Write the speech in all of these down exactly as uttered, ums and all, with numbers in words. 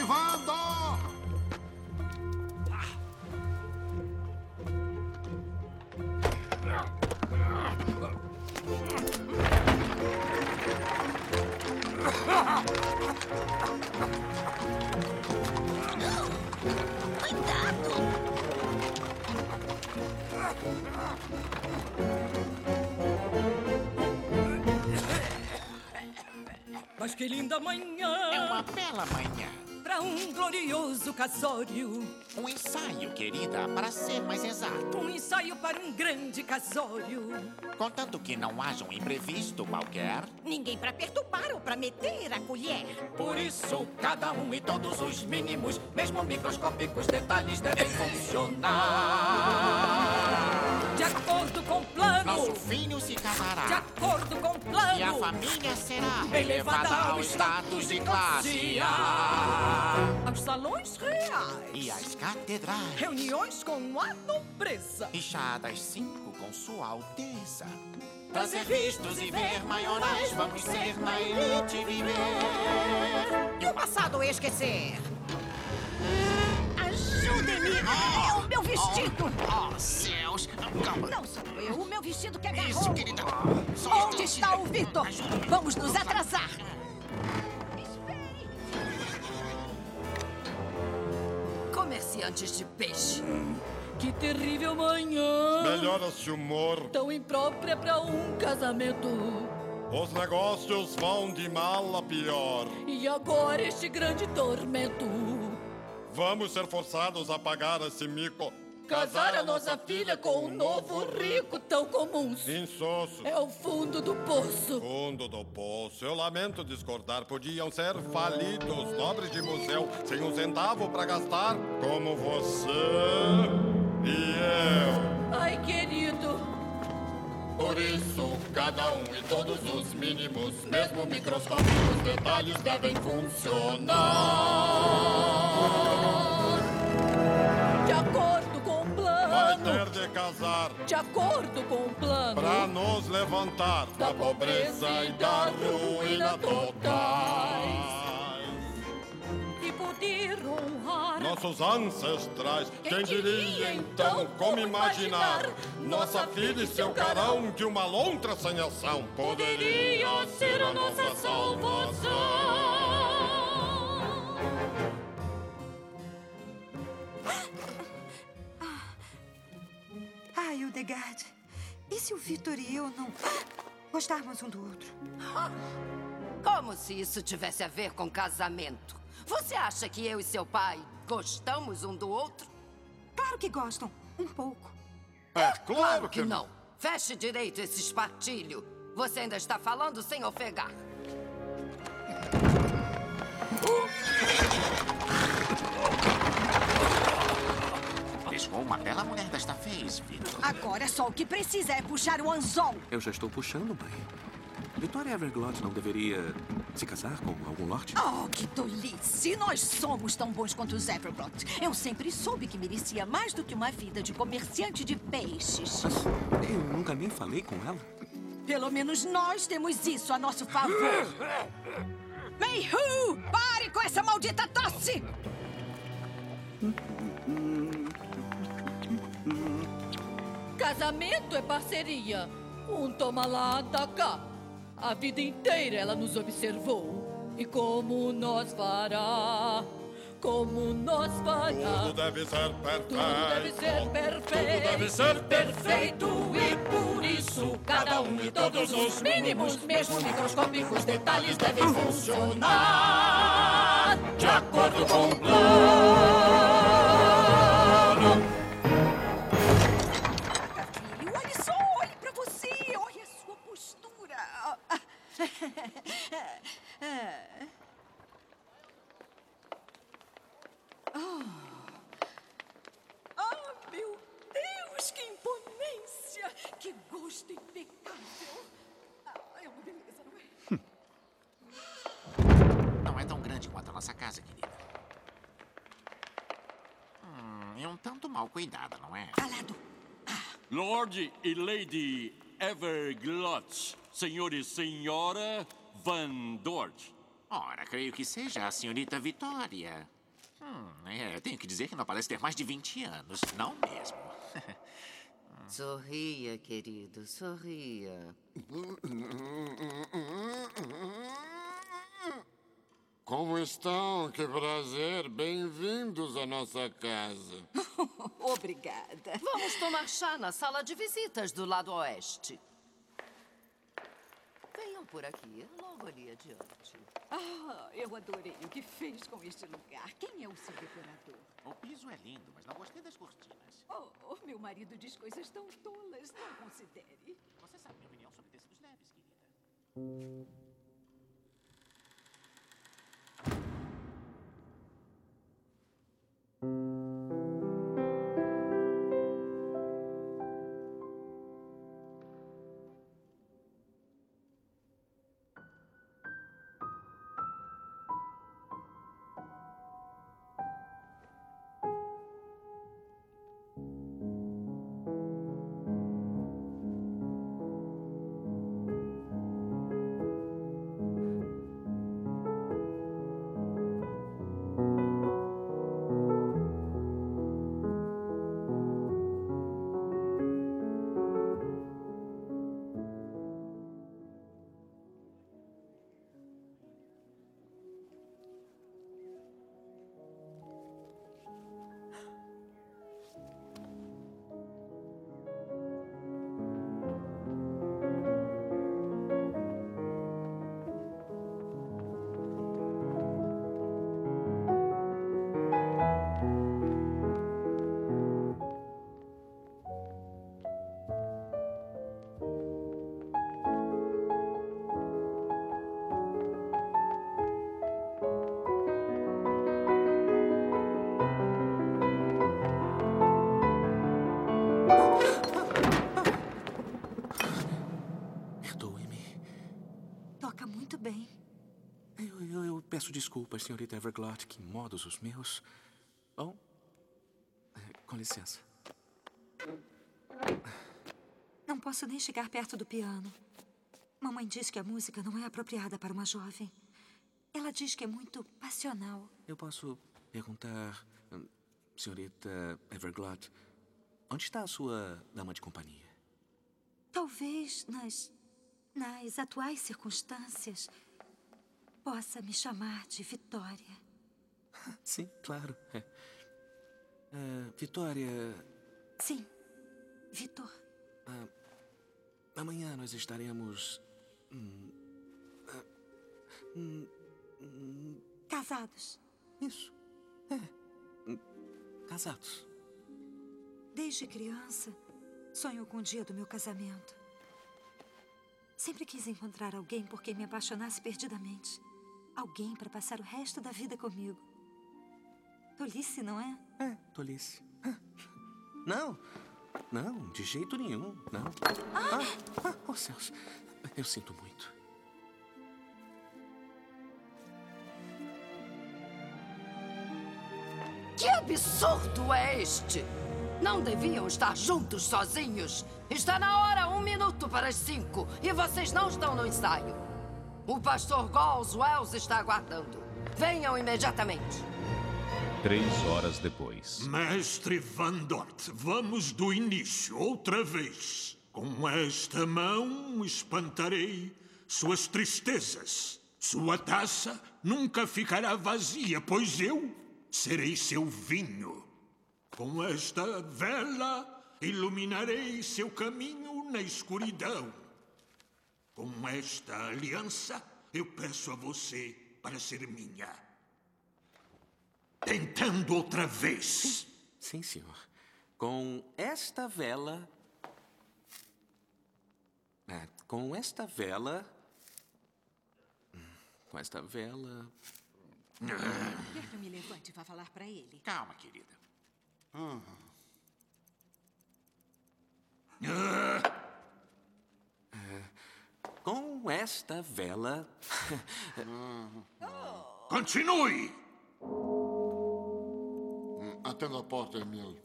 esquivando! Mas que linda manhã! É uma bela manhã. Para um glorioso casório. Um ensaio, querida, para ser mais exato. Um ensaio para um grande casório. Contanto que não haja um imprevisto qualquer. Ninguém para perturbar ou para meter a colher. Por isso, cada um e todos os mínimos, mesmo microscópicos detalhes, devem funcionar. De acordo com o plano. Nosso filho se casará. De acordo com o plano. E a família será elevada ao status de classe A. Aos salões reais. E às catedrais. Reuniões com a nobreza. E chá das cinco com sua alteza. Pra ser vistos e ver maiorais, vamos ser na elite viver. E o passado esquecer. Ajude-me! É o meu vestido! Oh, oh, céus! Calma. Não sou eu, o meu vestido que agarrou. Isso, querida. Só Onde está o Vitor? Vamos nos atrasar. Comerciantes de peixe. Que terrível manhã! Melhora-se o humor. Tão imprópria para um casamento. Os negócios vão de mal a pior. E agora este grande tormento. Vamos ser forçados a pagar esse mico. Casar a nossa filha com um novo rico tão comum. Insosso. É o fundo do poço. Fundo do poço. Eu lamento discordar. Podiam ser falidos, nobres de museu, sem um centavo para gastar, como você e eu. Ai, querido. Por isso, cada um e todos os mínimos, mesmo microscópicos detalhes, devem funcionar. De acordo com o plano. Vai ter de casar. De acordo com o plano. Pra nos levantar da pobreza e da ruína totais. E poder honrar Nossos ancestrais. Quem diria então como imaginar nossa filha e seu carão de uma lontra sem ação poderia ser a nossa salvação. Ai, Hildegard, e se o Vitor e eu não gostarmos um do outro? Como se isso tivesse a ver com casamento. Você acha que eu e seu pai gostamos um do outro? Claro que gostam, um pouco. É claro, Claro que que não. Feche direito esse espartilho. Você ainda está falando sem ofegar. Pescou uma bela mulher desta vez, Vitor. Agora só o que precisa é puxar o anzol. Eu já estou puxando, mãe. Vitória Everglot não deveria se casar com algum lorde? Oh, que tolice! Nós somos tão bons quanto os Everglot. Eu sempre soube que merecia mais do que uma vida de comerciante de peixes. Mas eu nunca nem falei com ela. Pelo menos nós temos isso a nosso favor. Mayhu! Pare com essa maldita tosse! Casamento é parceria. Um toma lá, dá cá. A vida inteira ela nos observou. E como nós fará? Como nós fará? tudo deve ser perfeito. Tudo deve ser perfeito. Tudo deve ser perfeito. E por isso, cada um e todos os mínimos, mesmo microscópicos detalhes, devem funcionar de acordo com o plano. Filho, olhe só, olhe pra você. Olhe a sua postura. Oh. Oh, meu Deus, que imponência! Que gosto impecável! Ah, é uma beleza, não é? Não é tão grande quanto a nossa casa, querida. Hum, é um tanto mal cuidada, não é? Calado! Lord e Lady Everglot, senhor e senhora Van Dort. Ora, creio que seja a senhorita Vitória. Hum, é, tenho que dizer que não parece ter mais de vinte anos, não mesmo. Sorria, querido, sorria. Como estão? Que prazer. Bem-vindos à nossa casa. Obrigada. Vamos tomar chá na sala de visitas do lado oeste. Venham por aqui, logo ali adiante. Ah, eu adorei o que fez com este lugar. Quem é o seu decorador? O piso é lindo, mas não gostei das cortinas. Oh, oh, meu marido diz coisas tão tolas. Não considere. Você sabe minha opinião sobre tecidos leves, querida. Peço desculpas, senhorita Everglot. Que modos os meus? Bom, com licença. Não posso nem chegar perto do piano. Mamãe diz que a música não é apropriada para uma jovem. Ela diz que é muito passional. Eu posso perguntar, senhorita Everglot, onde está a sua dama de companhia? Talvez nas, nas atuais circunstâncias possa me chamar de Vitória. Sim, claro. É. Uh, Vitória... Sim, Vitor. Uh, amanhã nós estaremos... Hum, uh, hum, hum, casados. Isso. É. Hum, casados. Desde criança, sonho com o dia do meu casamento. Sempre quis encontrar alguém por quem me apaixonasse perdidamente. Alguém para passar o resto da vida comigo. Tolice, não é? É, tolice. Não, não, de jeito nenhum, não. Ah, ah, oh céus, eu sinto muito. Que absurdo é este? Não deviam estar juntos sozinhos? Está na hora, um minuto para as cinco, e vocês não estão no ensaio. O pastor Goswells está aguardando. Venham imediatamente. Três horas depois. Mestre Van Dort, vamos do início outra vez. Com esta mão espantarei suas tristezas. Sua taça nunca ficará vazia, pois eu serei seu vinho. Com esta vela iluminarei seu caminho na escuridão. Com esta aliança, eu peço a você para ser minha. Tentando outra vez. Sim, sim, senhor. Com esta vela... É, com esta vela... Com esta vela... Quer que eu me levante e vá falar para ele? Calma, querida. Ah. É, com esta vela... Continue! Atenda a porta, Emil.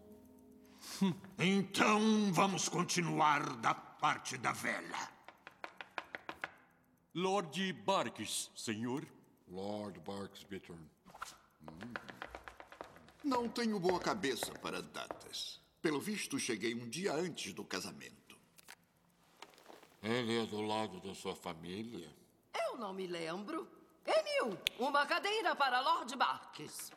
Então, vamos continuar da parte da vela. Lord Barkis, senhor. Lord Barksbittern. Hum. Não tenho boa cabeça para datas. Pelo visto, cheguei um dia antes do casamento. Ele é do lado da sua família? Eu não me lembro. Emil, uma cadeira para Lord Barks.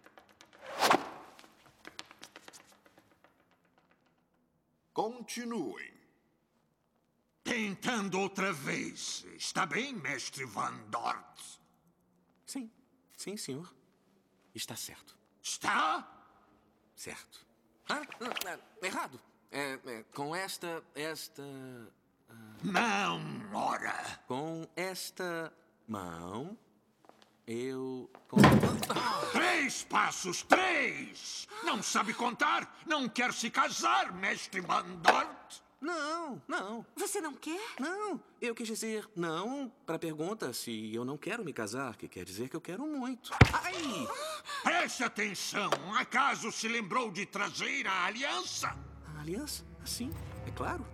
Continuem. Tentando outra vez. Está bem, mestre Van Dort? Sim, sim, senhor. Está certo. Está? Certo. Ah, ah, errado. É, é, com esta, esta... Ah, não, ora. Com esta mão, eu... Com... Três passos, três! Não sabe contar? Não quer se casar, mestre Van Dort? Não, não. Você não quer? Não, eu quis dizer não para a pergunta se eu não quero me casar, que quer dizer que eu quero muito. Ai! Preste atenção. Acaso se lembrou de trazer a aliança? A aliança? Sim, é claro.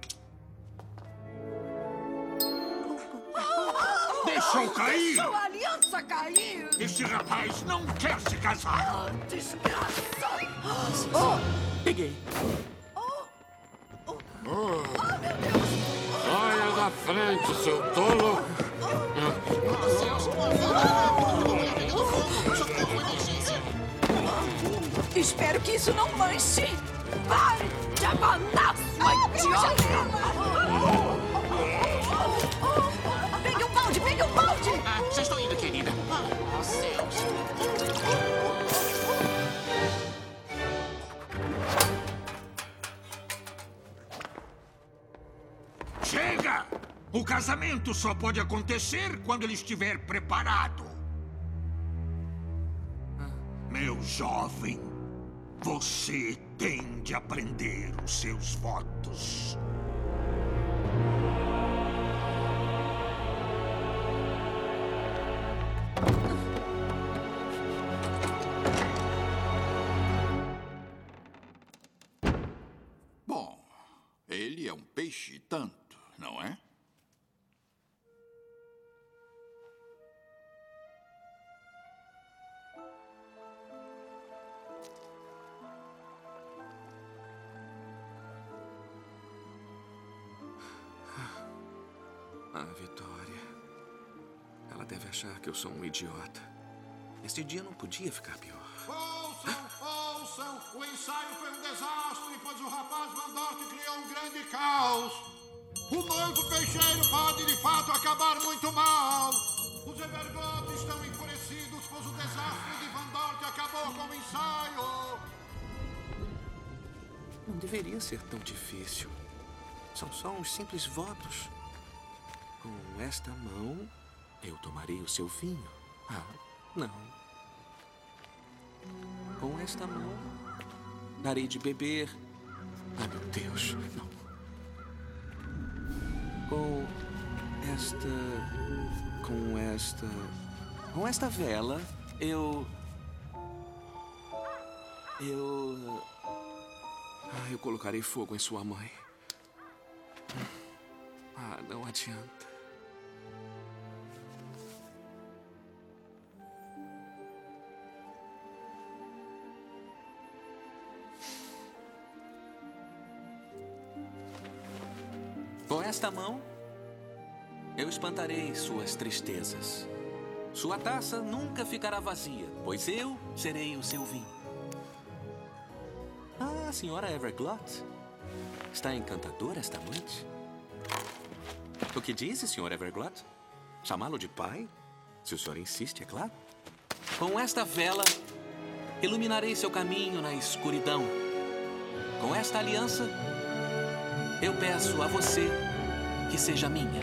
Deixou cair! Deixou a aliança cair! Esse rapaz não quer se casar! Oh, desgraça! Oh. Peguei. Oh. Oh, meu Deus! Saia da frente, seu tolo! Espero que isso não manche! Pare de abanar, sua idiota! Pegue um balde, pegue um balde! Ah, já estou indo, querida. Oh, céus. Chega! O casamento só pode acontecer quando ele estiver preparado. Meu jovem, você tem de aprender os seus votos. Bom, ele é um peixe tanto, não é? Ah, Vitória. Ela deve achar que eu sou um idiota. Este dia não podia ficar pior. Ouçam, ouçam! O ensaio foi um desastre, pois o rapaz Van Dort criou um grande caos. O noivo peixeiro pode, de fato, acabar muito mal. Os Evergotes estão enfurecidos, pois o desastre de Van Dort acabou com o ensaio. Não deveria ser tão difícil. São só uns simples votos. Com esta mão, eu tomarei o seu vinho. Ah, não. Com esta mão, darei de beber. Ah, meu Deus, não. Com esta... Com esta... Com esta vela, eu... Eu... Ah, eu colocarei fogo em sua mãe. Ah, não adianta. Com esta mão, eu espantarei suas tristezas. Sua taça nunca ficará vazia, pois eu serei o seu vinho. Ah, senhora Everglot. Está encantadora esta noite? O que disse, senhor Everglot? Chamá-lo de pai? Se o senhor insiste, é claro. Com esta vela, iluminarei seu caminho na escuridão. Com esta aliança, eu peço a você que seja minha.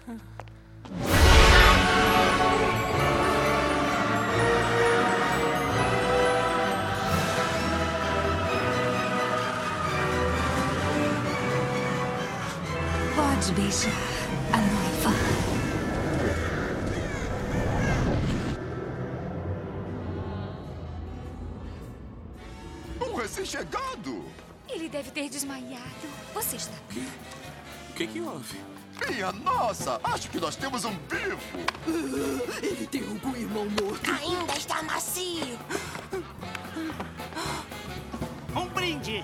Pode beijar a noiva. Um recém-chegado! Ele deve ter desmaiado. Você está bem? O que que houve? Minha nossa! Acho que nós temos um vivo! Ele tem algum irmão morto. Ainda está macio. Um brinde.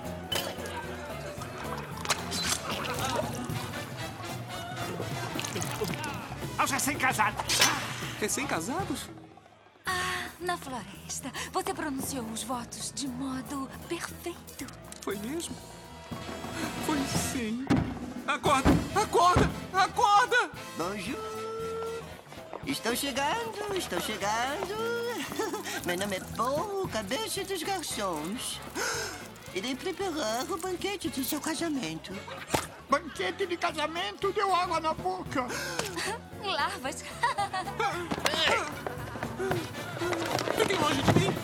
Aos recém-casados. Recém-casados? Ah, na floresta. Você pronunciou os votos de modo perfeito. Foi mesmo? Foi sim. Acorda! Acorda! Acorda! Bonjour. Estou chegando, estou chegando. Meu nome é Paul, cabeça dos garçons. Irei preparar o banquete de seu casamento. Banquete de casamento deu água na boca. Larvas. Fiquem longe de mim.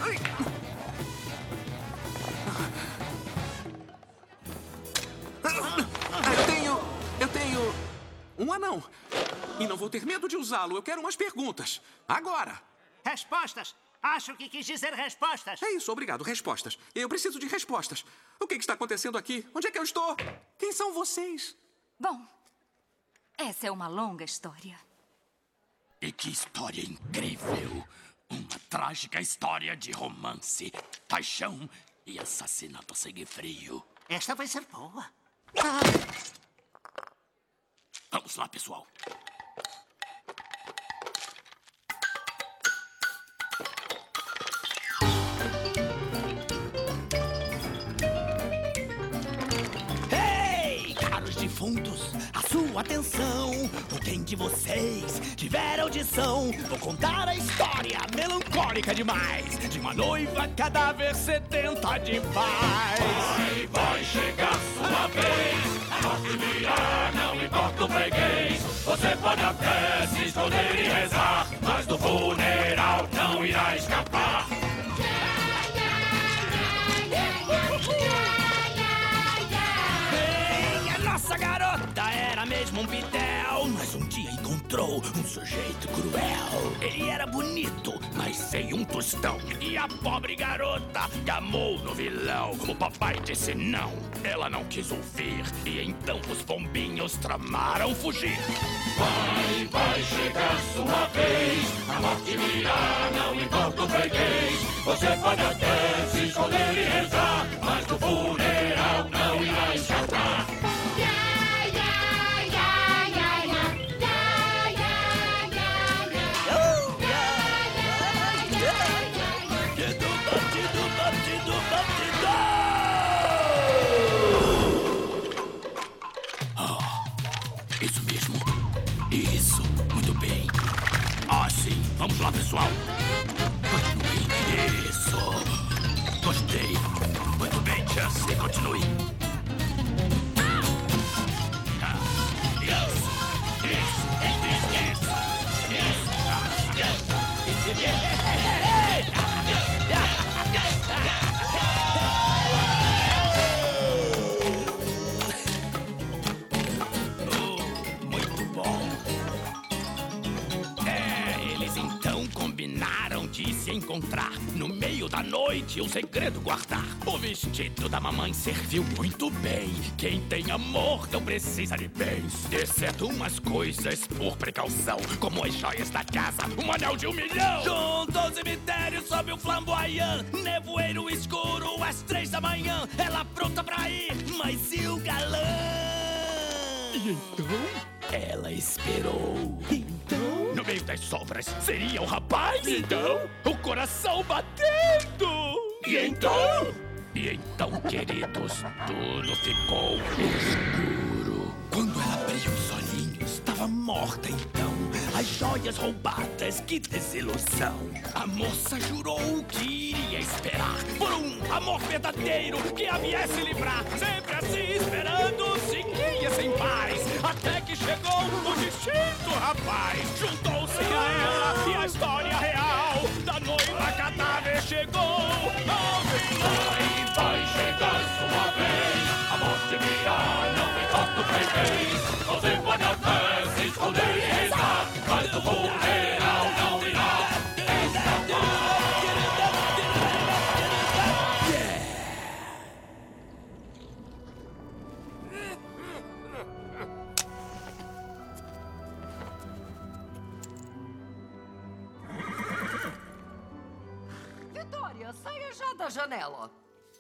Eu tenho... Eu tenho... um anão. E não vou ter medo de usá-lo. Eu quero umas perguntas. Agora. Respostas. Acho que quis dizer respostas. É isso, obrigado. Respostas. Eu preciso de respostas. O que que está acontecendo aqui? Onde é que eu estou? Quem são vocês? Bom, essa é uma longa história. E que história incrível! Uma trágica história de romance, paixão e assassinato a sangue frio. Esta vai ser boa. Vamos lá, pessoal. Ei, caros defuntos, a sua atenção. O quem de vocês tiver audição, vou contar a história melancólica demais de uma noiva cadáver sedenta de paz. Vai, vai chegar sua vez. A morte virá, não importa o freguês. Você pode até se esconder e rezar, mas do funeral não irá escapar. Bem, a nossa garota era mesmo um pitel, mas um dia encontrou um sujeito cruel. Ele era bonito, mas sem um tostão. E a pobre garota gamou no vilão. O papai disse não, ela não quis ouvir. E então os pombinhos tramaram fugir. Vai, vai chegar sua vez. A morte virá, não importa o freguês. Você pode até se esconder e rezar, mas do funeral não irá escapar. Isso mesmo. Isso. Muito bem. Ah, sim. Vamos lá, pessoal. Continue. Isso. Gostei. Muito bem, Chance. Continue. Ah, isso. Isso. Isso. Isso. Isso. Ah, isso. Isso. De se encontrar no meio da noite, o segredo guardar. O vestido da mamãe serviu muito bem. Quem tem amor não precisa de bens, exceto umas coisas por precaução, como as joias da casa, um anel de um milhão. Junto ao cemitério sob o flamboyant, nevoeiro escuro às três da manhã. Ela pronta pra ir, mas e o galã? E então? Ela esperou. Então? No meio das sombras, seria o rapaz? Então? O coração batendo! E então? E então, queridos, tudo ficou escuro. Quando ela abriu os olhinhos, estava morta então. As joias roubadas, que desilusão. A moça jurou que iria esperar por um amor verdadeiro que a viesse livrar. Sempre assim, esperando, seguia sem paz, até que chegou o distinto uma vez. A morte virá, não importa o freguês. Você pode até se esconder e rezar, mas no funeral não irá escapar. Vitória, saia já da janela.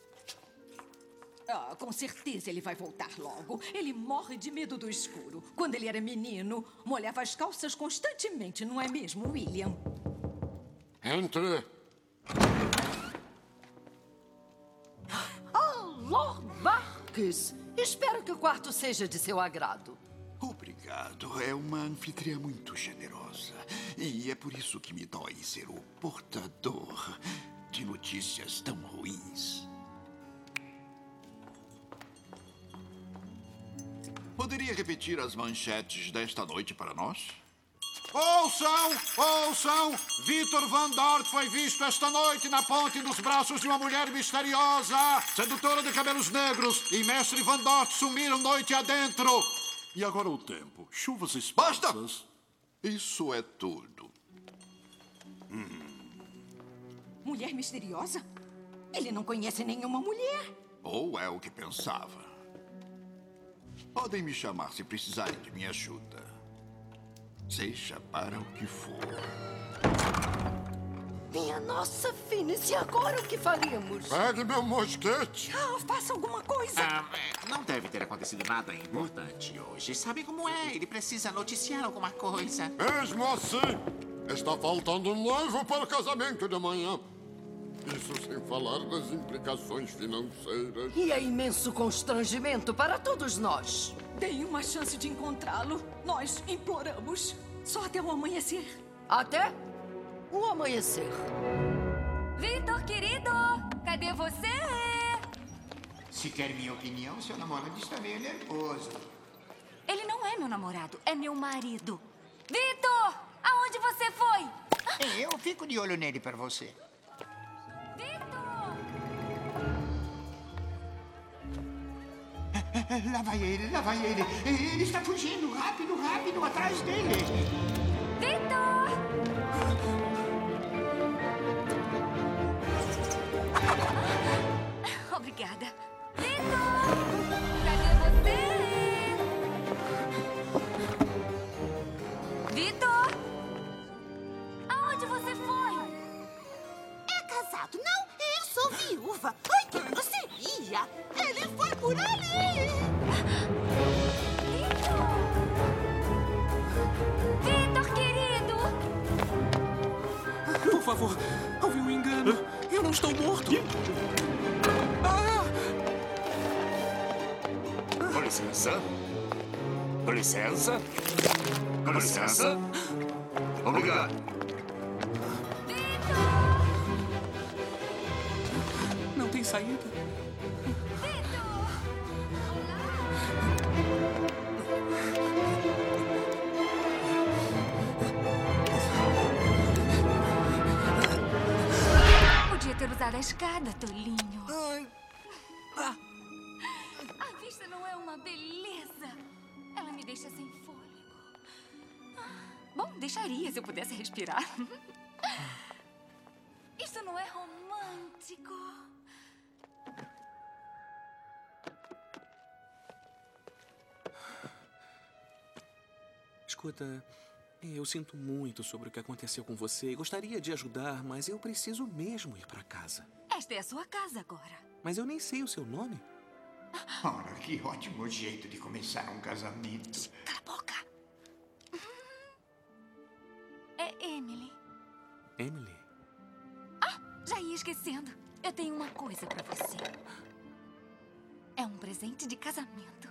Ah, com certeza ele vai voltar logo. Ele morre de medo do escuro. Quando ele era menino, molhava as calças constantemente, não é mesmo, William? Entre. Oh, Lord Marques! Espero que o quarto seja de seu agrado. Obrigado. É uma anfitriã muito generosa. E é por isso que me dói ser o portador de notícias tão ruins. Poderia repetir as manchetes desta noite para nós? Ouçam! Ouçam! Vitor Van Dort foi visto esta noite na ponte dos braços de uma mulher misteriosa, sedutora de cabelos negros, e Mestre Van Dort sumiram noite adentro. E agora o tempo. Chuvas esparsas. Basta! Isso é tudo. Hum. Mulher misteriosa? Ele não conhece nenhuma mulher. Ou é o que pensava. Podem me chamar se precisarem de minha ajuda. Seja para o que for. Minha nossa, Phineas, e agora o que faremos? Pegue meu mosquete. Ah, faça alguma coisa. Ah, não deve ter acontecido nada importante hoje. Sabe como é? Ele precisa noticiar alguma coisa. Mesmo assim, está faltando um noivo para o casamento de amanhã. Isso sem falar das implicações financeiras. E é imenso constrangimento para todos nós. Deem uma chance de encontrá-lo. Nós imploramos. Só até o amanhecer. Até o amanhecer. Vitor, querido! Cadê você? Se quer minha opinião, seu namorado está meio nervoso. Ele não é meu namorado, é meu marido. Vitor! Aonde você foi? Eu fico de olho nele para você. Lá vai ele, lá vai ele. Ele está fugindo. Rápido, rápido, atrás dele. Vitor! Obrigada. Vitor! Cadê você? Vitor! Aonde você foi? É casado, não? Eu sou viúva. Ai, que grosseria! Ele foi por ali! Vitor, querido! Por favor, houve um engano. Eu não estou morto. Ah! Com licença. Com licença. Com licença. Obrigado. Não tem saída. Podia ter usado a escada, tolinho. A vista não é uma beleza. Ela me deixa sem fôlego. Bom, deixaria se eu pudesse respirar. Isso não é romântico. Escuta, eu sinto muito sobre o que aconteceu com você. Gostaria de ajudar, mas eu preciso mesmo ir para casa. Esta é a sua casa agora. Mas eu nem sei o seu nome. Ora, que ótimo jeito de começar um casamento. Cala a boca. É Emily. Emily? Ah, já ia esquecendo. Eu tenho uma coisa para você. É um presente de casamento.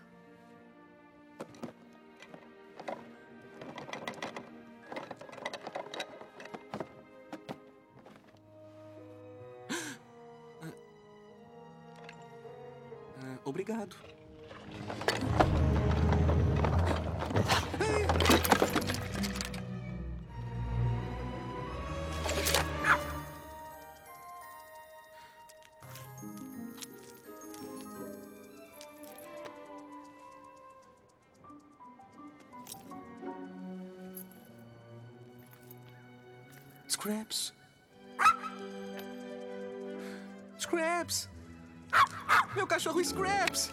Obrigado. Scraps. Scraps! Meu cachorro Scraps!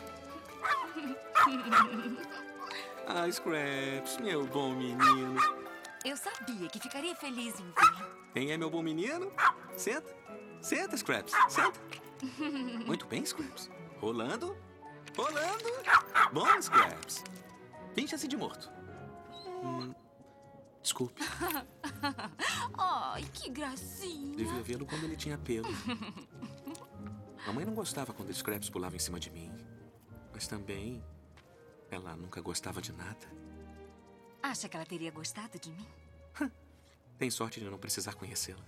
Ah, Scraps, meu bom menino. Eu sabia que ficaria feliz em ver. Quem é meu bom menino? Senta. Senta, Scraps. Senta. Muito bem, Scraps. Rolando. Rolando. Bom, Scraps. Finja-se de morto. Hum, desculpe. Ai, que gracinha. Devia vê-lo quando ele tinha pelo. Mamãe não gostava quando Scraps pulava em cima de mim. Mas também, ela nunca gostava de nada. Acha que ela teria gostado de mim? Tem sorte de não precisar conhecê-la.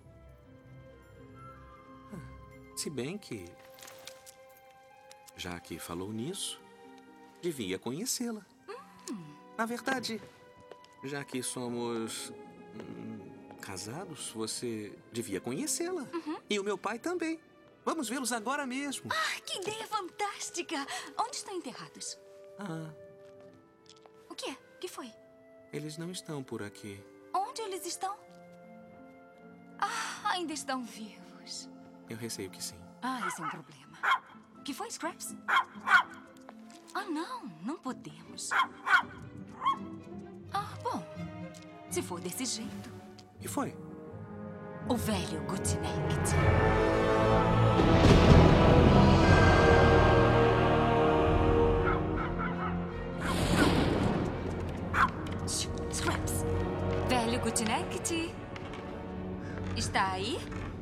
Se bem que, já que falou nisso, devia conhecê-la. Hum. Na verdade, já que somos hum, casados, você devia conhecê-la. Uhum. E o meu pai também. Vamos vê-los agora mesmo. Ah, que ideia fantástica! Onde estão enterrados? Ah, O quê? O que foi? eles não estão por aqui. Onde eles estão? Ah, ainda estão vivos. Eu receio que sim. Ah, isso é um problema. O que foi, Scraps? Ah, não, não podemos. Ah, bom. Se for desse jeito. O que foi? O velho Gutinect. Scraps. Velho Gutinect. Está aí?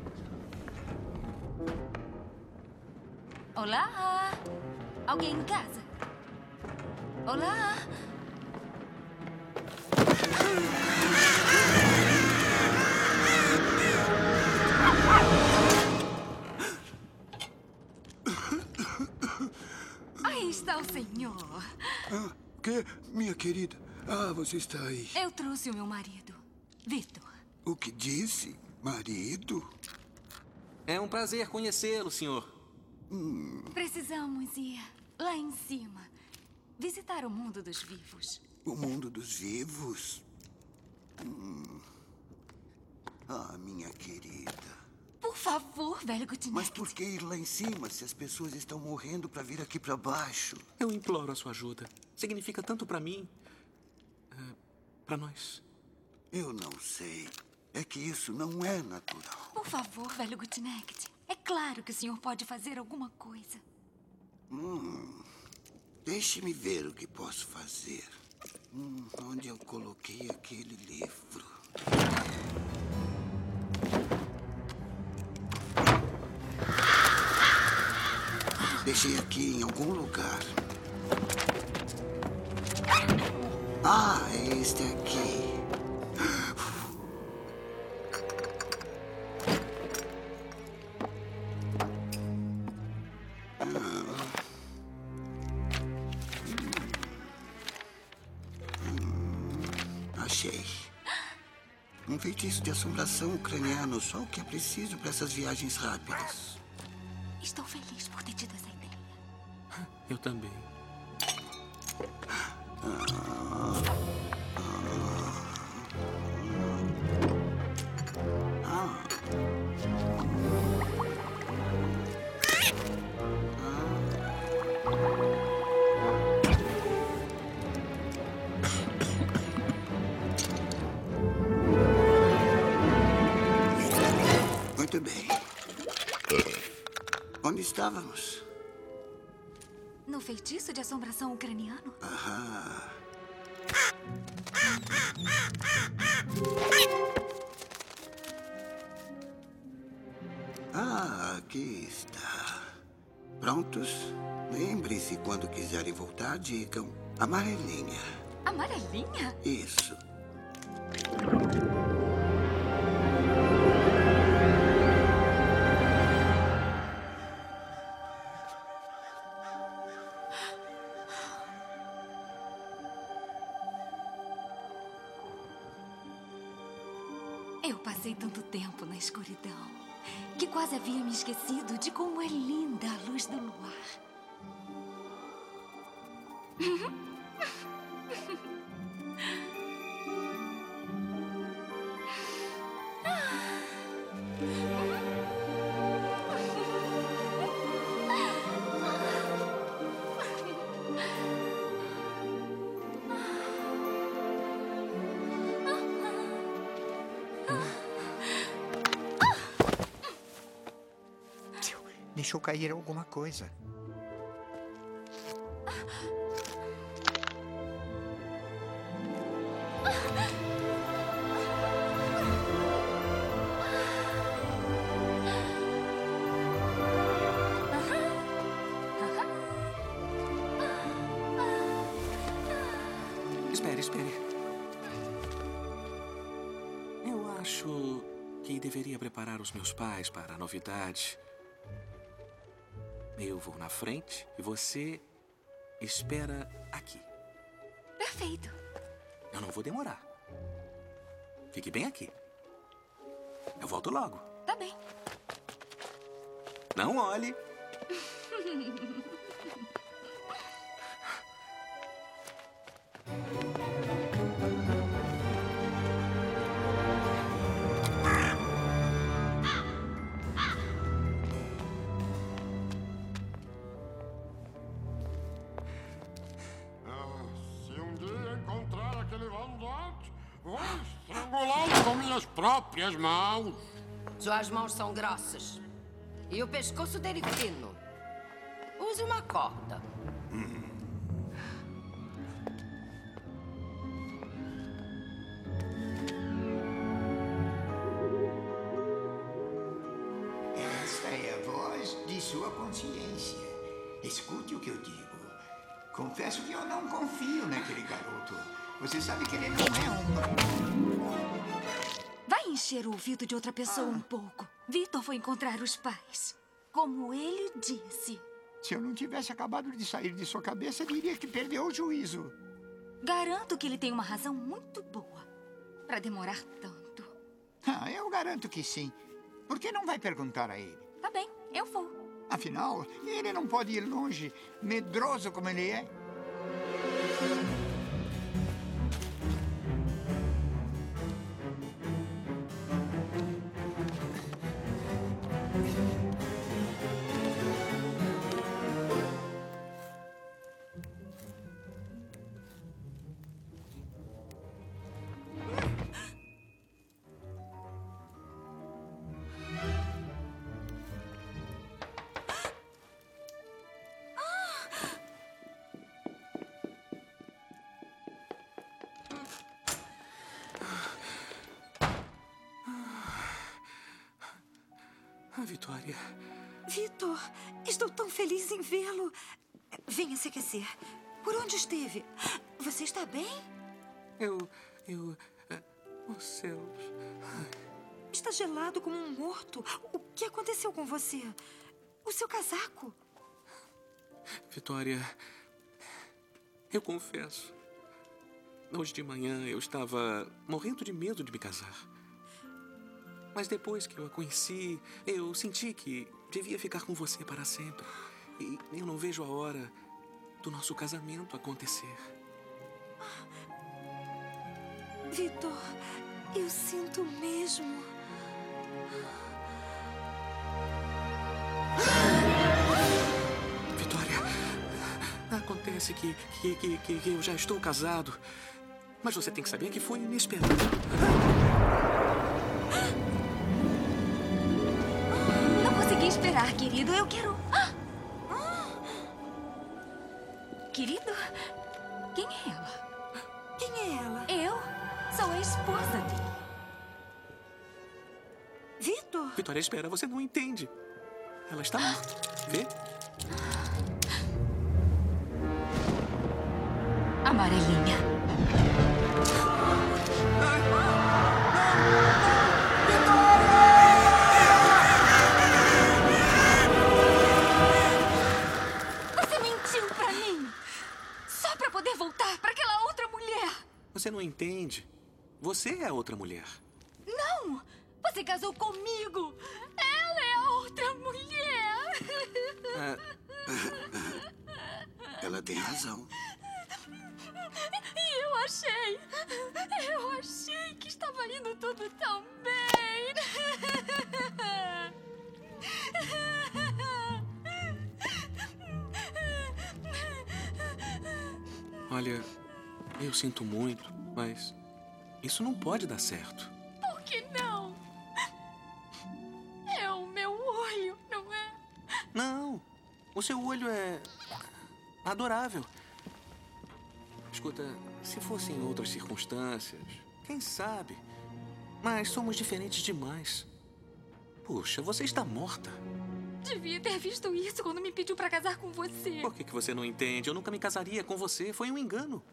Olá? Alguém em casa? Olá? Aí está o senhor. Ah, o quê? Minha querida. Ah, você está aí. Eu trouxe o meu marido, Victor. O que disse? Marido? É um prazer conhecê-lo, senhor. Hum, Precisamos ir lá em cima. Visitar o mundo dos vivos. o mundo dos vivos? Hum. Ah, minha querida. Por favor, velho Gutinect. Mas por que ir lá em cima se as pessoas estão morrendo para vir aqui para baixo? Eu imploro a sua ajuda. Significa tanto para mim. Uh, para nós. Eu não sei. É que isso não é natural. Por favor, velho Gutinect. É claro que o senhor pode fazer alguma coisa. Hum, deixe-me ver o que posso fazer. Hum, onde eu coloquei aquele livro? Deixei aqui em algum lugar. Ah, é este aqui. Achei. Um feitiço de assombração ucraniano, só o que é preciso para essas viagens rápidas. Estou feliz por ter tido essa ideia. Eu também. Muito bem. Onde estávamos? No feitiço de assombração ucraniano? Aham. Ah, aqui está. Prontos? Lembre-se, quando quiserem voltar, digam amarelinha. Amarelinha? Isso. Eu passei tanto tempo na escuridão que quase havia me esquecido de como é linda a luz do luar. Ah. deixou cair alguma coisa. Espere, espere. Eu acho que deveria preparar os meus pais para a novidade. Eu vou na frente e você espera aqui. Perfeito. Eu não vou demorar. Fique bem aqui. Eu volto logo. Tá bem. Não olhe. Vou estrangulá-lo com minhas próprias mãos. Suas mãos são grossas. E o pescoço dele fino. Use uma corda. Esta é a voz de sua consciência. Escute o que eu digo. Confesso que eu não confio naquele garoto. Você sabe que ele não é um... Vai encher o ouvido de outra pessoa um pouco. Vitor foi encontrar os pais. Como ele disse. Se eu não tivesse acabado de sair de sua cabeça, diria que perdeu o juízo. Garanto que ele tem uma razão muito boa para demorar tanto. Ah, eu garanto que sim. Por que não vai perguntar a ele? Tá bem, eu vou. Afinal, ele não pode ir longe, medroso como ele é. Vitória. Vitor, estou tão feliz em vê-lo. Venha se aquecer. Por onde esteve? Você está bem? Eu... eu... Os céus... Está gelado como um morto. O que aconteceu com você? O seu casaco? Vitória... Eu confesso. Hoje de manhã eu estava morrendo de medo de me casar. Mas depois que eu a conheci, eu senti que devia ficar com você para sempre. E eu não vejo a hora do nosso casamento acontecer. Vitor, eu sinto mesmo. Vitória, acontece que, que, que, que, que eu já estou casado. Mas você tem que saber que foi inesperado. Esperar, querido. Eu quero... Ah! Querido? Quem é ela? Quem é ela? Eu sou a esposa dele. Vitor? Vitória, espera. Você não entende. Ela está morta. Vê? Amarelinha. Você não entende. Você é a outra mulher. Não! Você casou comigo! Ela é a outra mulher! Ah. Ela tem razão. E eu achei... Eu achei que estava indo tudo tão bem! Olha... Eu sinto muito, mas isso não pode dar certo. Por que não? É o meu olho, não é? Não, O seu olho é adorável. Escuta, se fossem em outras circunstâncias, quem sabe? Mas somos diferentes demais. Puxa, você está morta. Devia ter visto isso quando me pediu pra casar com você. Por que que você não entende? Eu nunca me casaria com você. Foi um engano.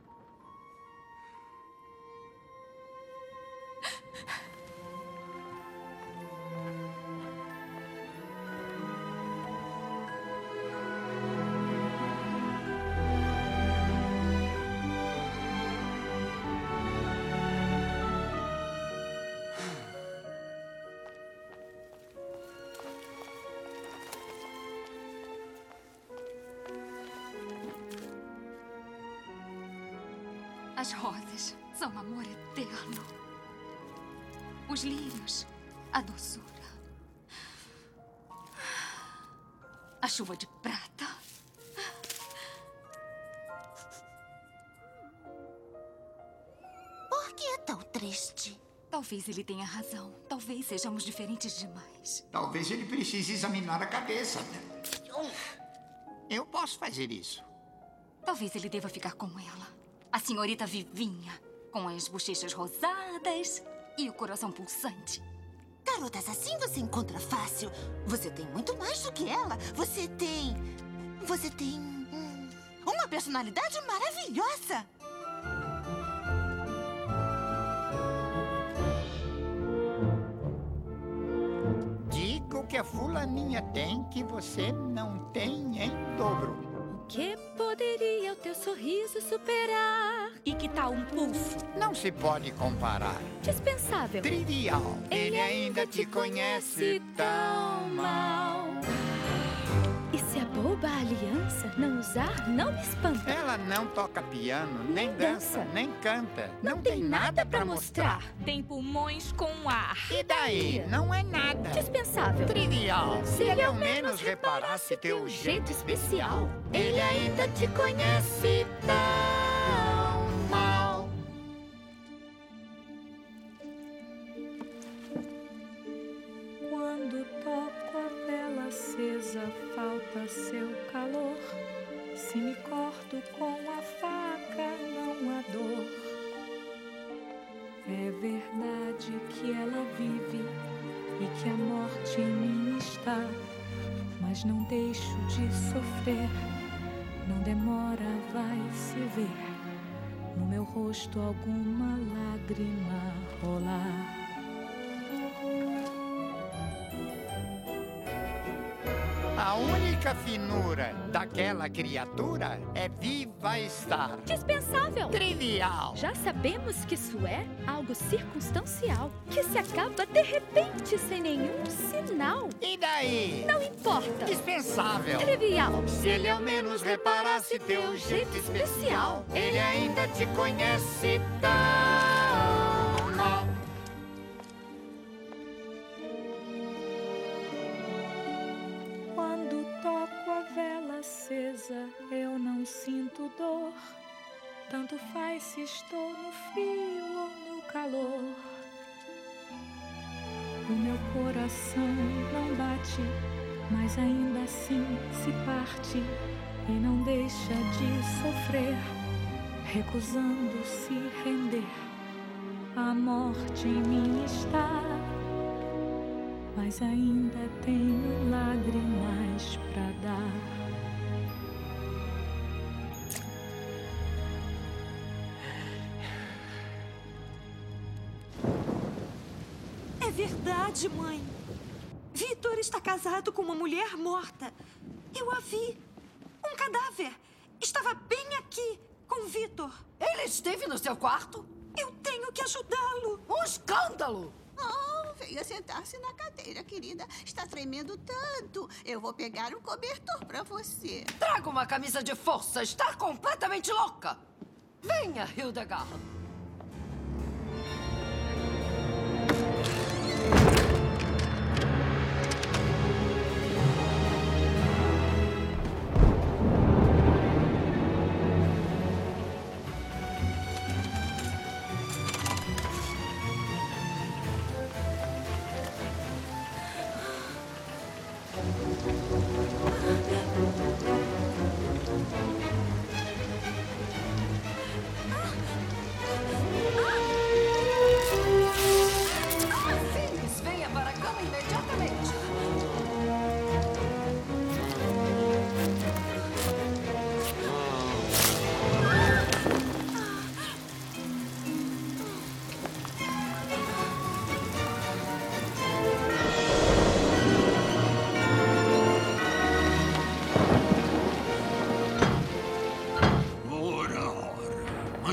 As rosas são amor eterno. Os lírios, a doçura. A chuva de prata. Por que é tão triste? Talvez ele tenha razão. Talvez sejamos diferentes demais. Talvez ele precise examinar a cabeça. Eu posso fazer isso. Talvez ele deva ficar com ela. A senhorita Vivinha, com as bochechas rosadas e o coração pulsante. Garotas assim você encontra fácil. Você tem muito mais do que ela. Você tem... Você tem... hum, uma personalidade maravilhosa. Diga o que a fulaninha tem que você não tem em dobro. O que poderia o teu sorriso superar? E que tal um pulso? Não se pode comparar. Dispensável. Trivial. Ele ainda te conhece tão mal. E se a boba aliança não usar, não me espanta. Ela não toca piano, nem, nem dança, dança, nem canta. Não, não tem, tem nada pra mostrar. mostrar. Tem pulmões com ar. E daí? Não é nada. Dispensável. Trivial. Se ele ao menos reparasse teu jeito especial, ele ainda te conhece tão mal. Quando toco a vela acesa, falta seu calor. Se me corto com a faca, não há dor. É verdade que ela vive e que a morte em mim está, mas não deixo de sofrer. Não demora, vai se ver no meu rosto alguma lágrima rolar. A única finura daquela criatura é viva estar. Dispensável. Trivial. Já sabemos que isso é algo circunstancial, que se acaba de repente sem nenhum sinal. E daí? Não importa. Dispensável. Trivial. Se ele ao menos reparasse teu jeito especial, ele ainda te conhece tão mal. Acesa, eu não sinto dor. Tanto faz se estou no frio ou no calor. O meu coração não bate, mas ainda assim se parte e não deixa de sofrer, recusando se render. A morte em mim está, mas ainda tenho lágrimas pra dar. É verdade, mãe. Vitor está casado com uma mulher morta. Eu a vi. Um cadáver. Estava bem aqui, com Vitor. Ele esteve no seu quarto? Eu tenho que ajudá-lo. Um escândalo! Oh, venha sentar-se na cadeira, querida. Está tremendo tanto. Eu vou pegar um cobertor para você. Traga uma camisa de força. Está completamente louca. Venha, Hildegard.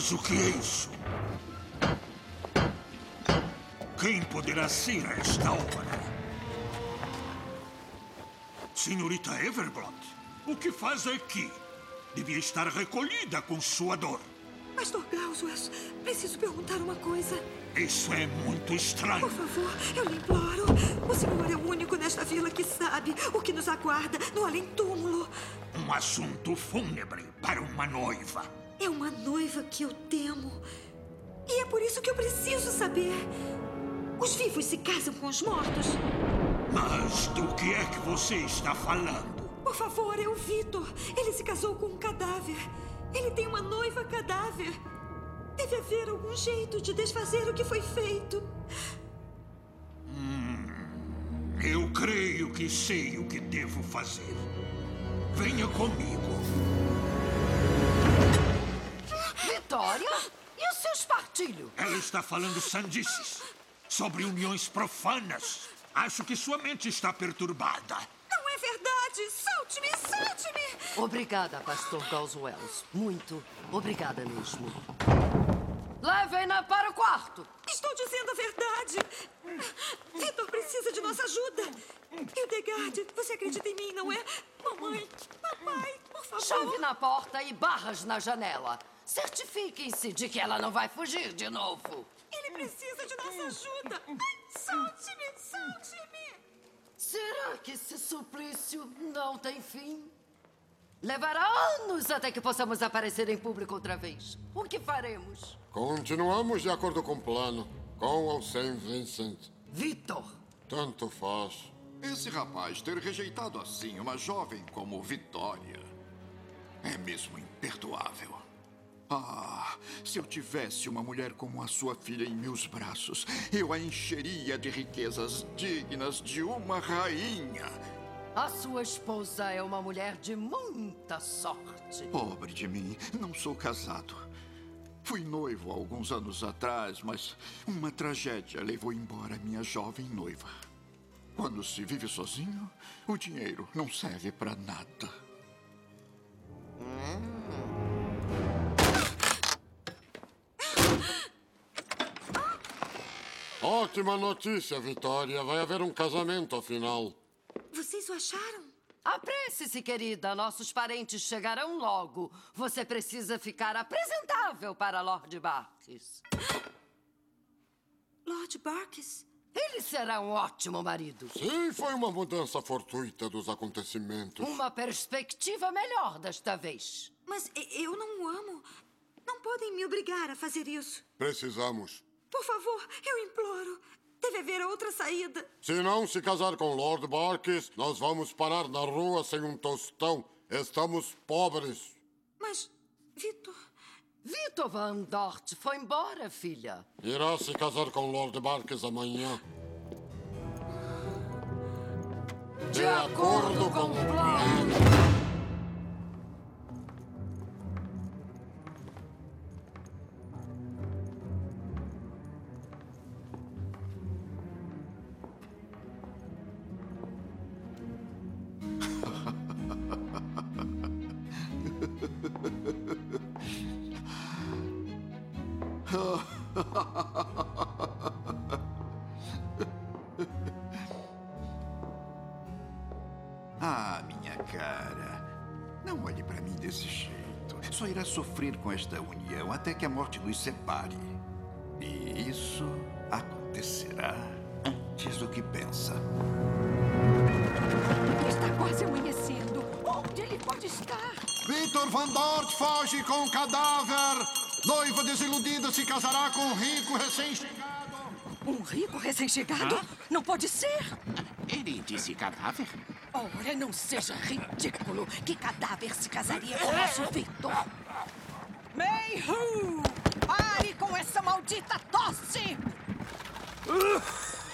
Mas o que é isso? Quem poderá ser a esta hora? Senhorita Everglot, o que faz aqui? Devia estar recolhida com sua dor. Pastor Gauswell, preciso perguntar uma coisa. Isso é muito estranho. Por favor, eu lhe imploro. O senhor é o único nesta vila que sabe o que nos aguarda no além-túmulo. Um assunto fúnebre para uma noiva. É uma noiva que eu temo. E é por isso que eu preciso saber. Os vivos se casam com os mortos? Mas do que é que você está falando? Por favor, é o Vitor. Ele se casou com um cadáver. Ele tem uma noiva cadáver. Deve haver algum jeito de desfazer o que foi feito. Hum, eu creio que sei o que devo fazer. Venha comigo. Vitória? E o seu espartilho? Ela está falando sandices sobre uniões profanas. Acho que sua mente está perturbada. Não é verdade! Solte-me, solte-me! Obrigada, Pastor Gauswells. Muito obrigada mesmo. Levem-na para o quarto. Estou dizendo a verdade. Vitor precisa de nossa ajuda. Hildegard, você acredita em mim, não é? Mamãe, papai, por favor. Chave na porta e barras na janela. Certifiquem-se de que ela não vai fugir de novo. Ele precisa de nossa ajuda. Ai, solte-me, solte-me. Será que esse suplício não tem fim? Levará anos até que possamos aparecer em público outra vez. O que faremos? Continuamos de acordo com o plano, com ou sem Vincent. Vitor! Tanto faz. Esse rapaz ter rejeitado assim uma jovem como Vitória é mesmo imperdoável. Ah, se eu tivesse uma mulher como a sua filha em meus braços, eu a encheria de riquezas dignas de uma rainha. A sua esposa é uma mulher de muita sorte. Pobre de mim, não sou casado. Fui noivo há alguns anos atrás, mas uma tragédia levou embora minha jovem noiva. Quando se vive sozinho, o dinheiro não serve para nada. Hum. Ótima notícia, Vitória. Vai haver um casamento, afinal. Vocês o acharam? Apresse-se, querida. Nossos parentes chegarão logo. Você precisa ficar apresentável para Lord Barkis. Lord Barkis? Ele será um ótimo marido. Sim, foi uma mudança fortuita dos acontecimentos. Uma perspectiva melhor desta vez. Mas eu não o amo. Não podem me obrigar a fazer isso. Precisamos. Por favor, eu imploro. Deve haver outra saída. Se não se casar com Lord Barkis, nós vamos parar na rua sem um tostão. Estamos pobres. Mas, Vitor... Vitor Van Dort foi embora, filha. Irá se casar com Lord Barkis amanhã. De, De acordo, acordo com o plano. Ah, minha cara. Não olhe para mim desse jeito. Só irá sofrer com esta união até que a morte nos separe. E isso acontecerá antes do que pensa. Está quase amanhecendo. Onde ele pode estar? Vitor Van Dort foge com o cadáver. Noiva desiludida se casará com um rico recém-chegado. Um rico recém-chegado? Ah? Não pode ser. Ele disse cadáver? Ora, não seja ridículo. Que cadáver se casaria com o nosso Vitor? Mayhew! Pare com essa maldita tosse! Uh!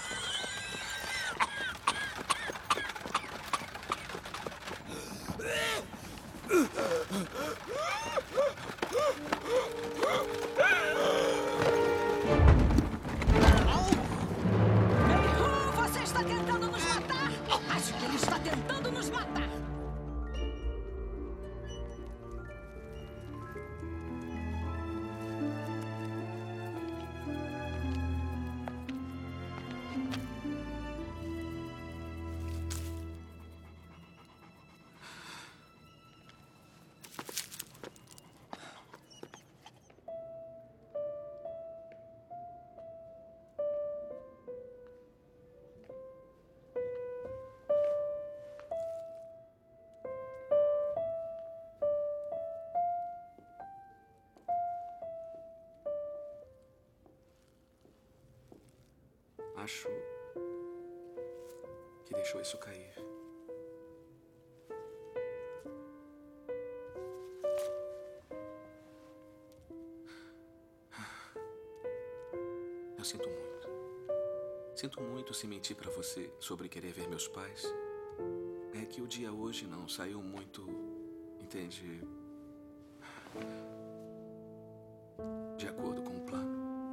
Mayhew, você está tentando nos matar! Acho que ele está tentando nos matar! Acho que deixou isso cair. Eu sinto muito. Sinto muito se mentir pra você sobre querer ver meus pais. É que o dia hoje não saiu muito, entende? De acordo com o plano.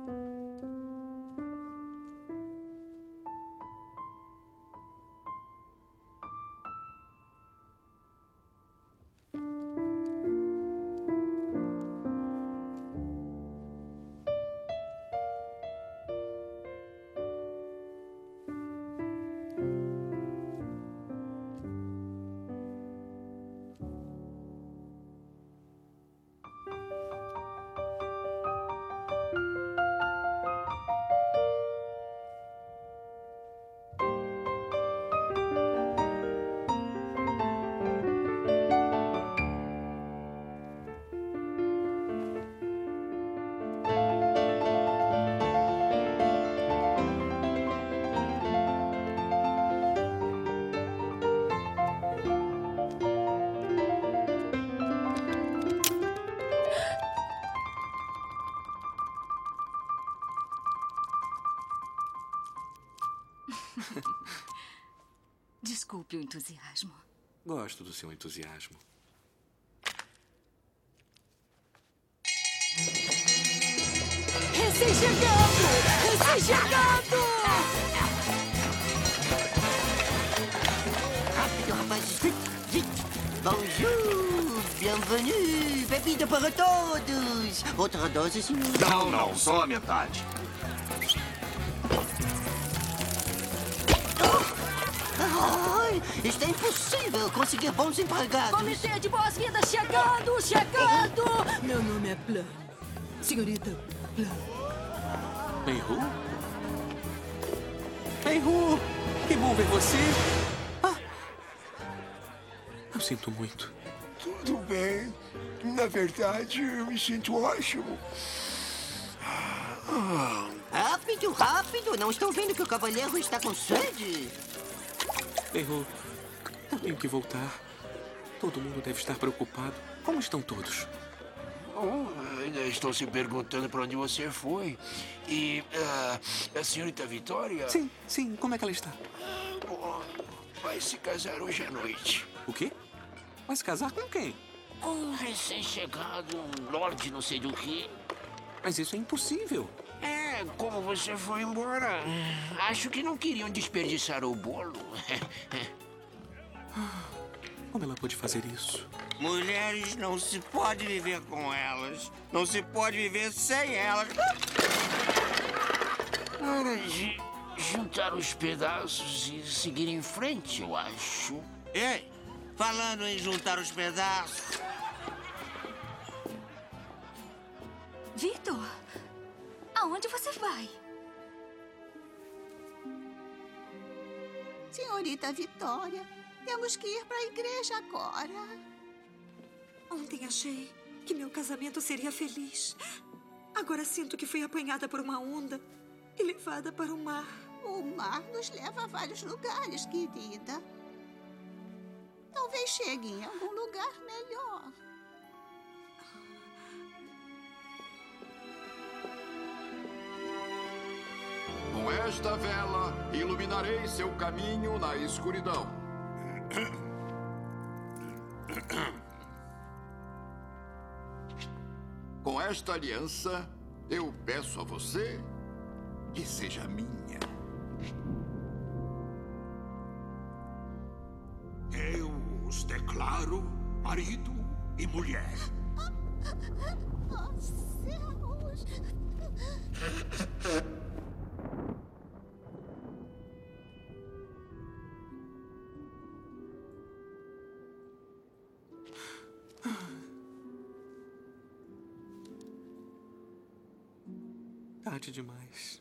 Desculpe o entusiasmo. Gosto do seu entusiasmo. Recém-chegado! Recém-chegado! Rápido, rapazes. Bonjour, bienvenue. Bebida para todos. Outra dose, senhor? Não, não, só a metade. Ai, isto é impossível conseguir bons empregados. Comitê de boas-vindas chegando, chegando! Meu nome é Plan. Senhorita Plan. Peihu? Peihu! Que bom ver você! Ah. Eu sinto muito. Tudo bem. Na verdade, eu me sinto ótimo. Ah. Rápido, rápido! Não estão vendo que o cavaleiro está com sede? Peihu, eu tenho que voltar. Todo mundo deve estar preocupado. Como estão todos? Oh, ainda estou se perguntando para onde você foi. E uh, a senhorita Vitória? Sim, sim. Como é que ela está? Bom, vai se casar hoje à noite. O quê? Vai se casar com quem? Um recém-chegado, um lorde não sei do que. Mas isso é impossível. É, como você foi embora. Acho que não queriam desperdiçar o bolo. Como ela pode fazer isso? Mulheres não se pode viver com elas. Não se pode viver sem elas. Hora de juntar os pedaços e seguir em frente, eu acho. Ei, falando em juntar os pedaços. Vitor, aonde você vai? Senhorita Vitória, temos que ir para a igreja agora. Ontem achei que meu casamento seria feliz. Agora sinto que fui apanhada por uma onda e levada para o mar. O mar nos leva a vários lugares, querida. Talvez chegue em algum lugar melhor. Com esta vela, iluminarei seu caminho na escuridão. Com esta aliança, eu peço a você que seja minha. Eu os declaro marido e mulher. Oh, céus! Tarde demais.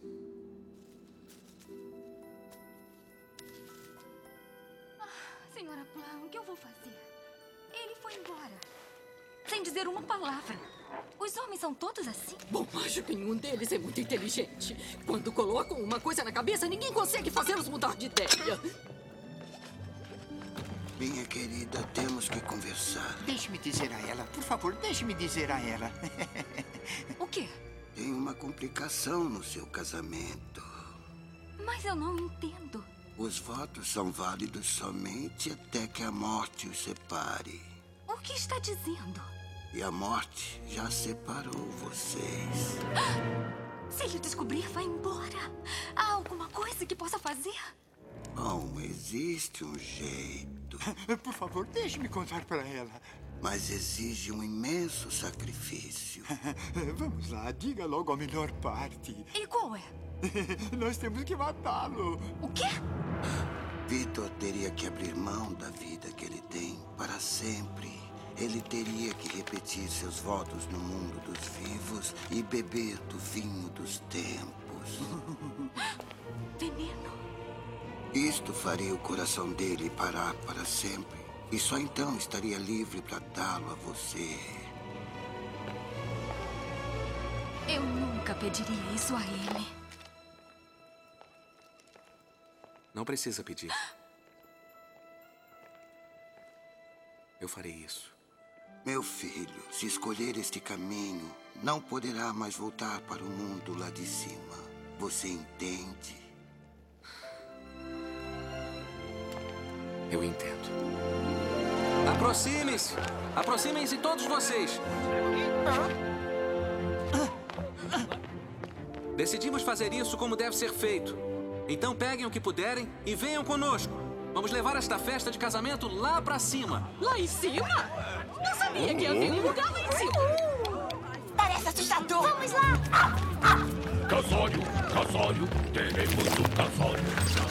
Ah, senhora Plan, o que eu vou fazer? Ele foi embora. Sem dizer uma palavra. Os homens são todos assim? Bom, acho que nenhum deles é muito inteligente. Quando colocam uma coisa na cabeça, ninguém consegue fazê-los mudar de ideia. Minha querida, temos que conversar. Deixe-me dizer a ela, por favor, deixe-me dizer a ela. O quê? Tem uma complicação no seu casamento. Mas eu não entendo. Os votos são válidos somente até que a morte os separe. O que está dizendo? E a morte já separou vocês. Se ele descobrir, vai embora. Há alguma coisa que possa fazer? Bom, existe um jeito. Por favor, deixe-me contar para ela. Mas exige um imenso sacrifício. Vamos lá, diga logo a melhor parte. E qual é? Nós temos que matá-lo. O quê? Vitor teria que abrir mão da vida que ele tem para sempre. Ele teria que repetir seus votos no mundo dos vivos e beber do vinho dos tempos. Veneno? Isto faria o coração dele parar para sempre. E só então estaria livre para dá-lo a você. Eu nunca pediria isso a ele. Não precisa pedir. Eu farei isso. Meu filho, se escolher este caminho, não poderá mais voltar para o mundo lá de cima. Você entende? Eu entendo. Aproximem-se! Aproximem-se todos vocês! Decidimos fazer isso como deve ser feito. Então peguem o que puderem e venham conosco. Vamos levar esta festa de casamento lá pra cima. Lá em cima? Não sabia que havia um lugar lá em cima. Parece assustador. Vamos lá. Casório, casório, teremos um casório.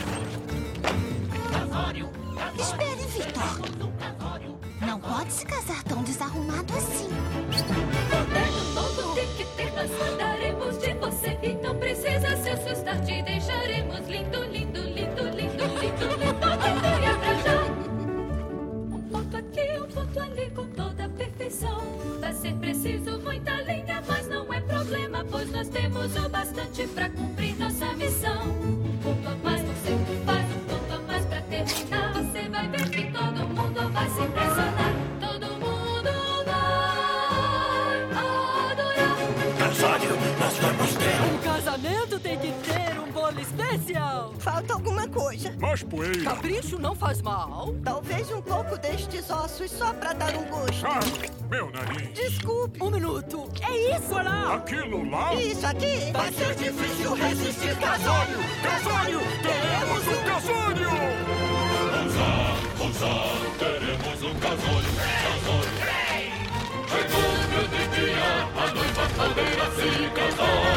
Casório, casório. Espere, Vitor. Não pode se casar tão desarrumado assim. Moderno, novo, tem que ter, nós cuidaremos de você. E não precisa se assustar, te deixaremos lindo, lindo, lindo, lindo, lindo, lindo. Venha pra já. Um ponto aqui, um ponto ali, com toda a perfeição. Vai ser preciso muita linha, mas não é problema, pois nós temos o bastante pra cumprir nossa missão. Um ponto a mais, você faz um ponto a mais pra terminar. Você vai ver que todo mundo vai se impressionar. Todo mundo vai adorar. Casório, nós vamos ter Um casamento tem que ter um bolo especial. Falta alguma coisa. Mais poeira. Capricho não faz mal. Talvez um pouco destes ossos só pra dar um gosto. Ah, meu nariz. Desculpe. Um minuto. É isso lá. Aquilo lá? Isso aqui. Vai ser difícil resistir, casório. Casório, teremos um casório. Ousar, ousar, teremos um casório. Casório. Chegou o grande dia, a noiva poderá se casar.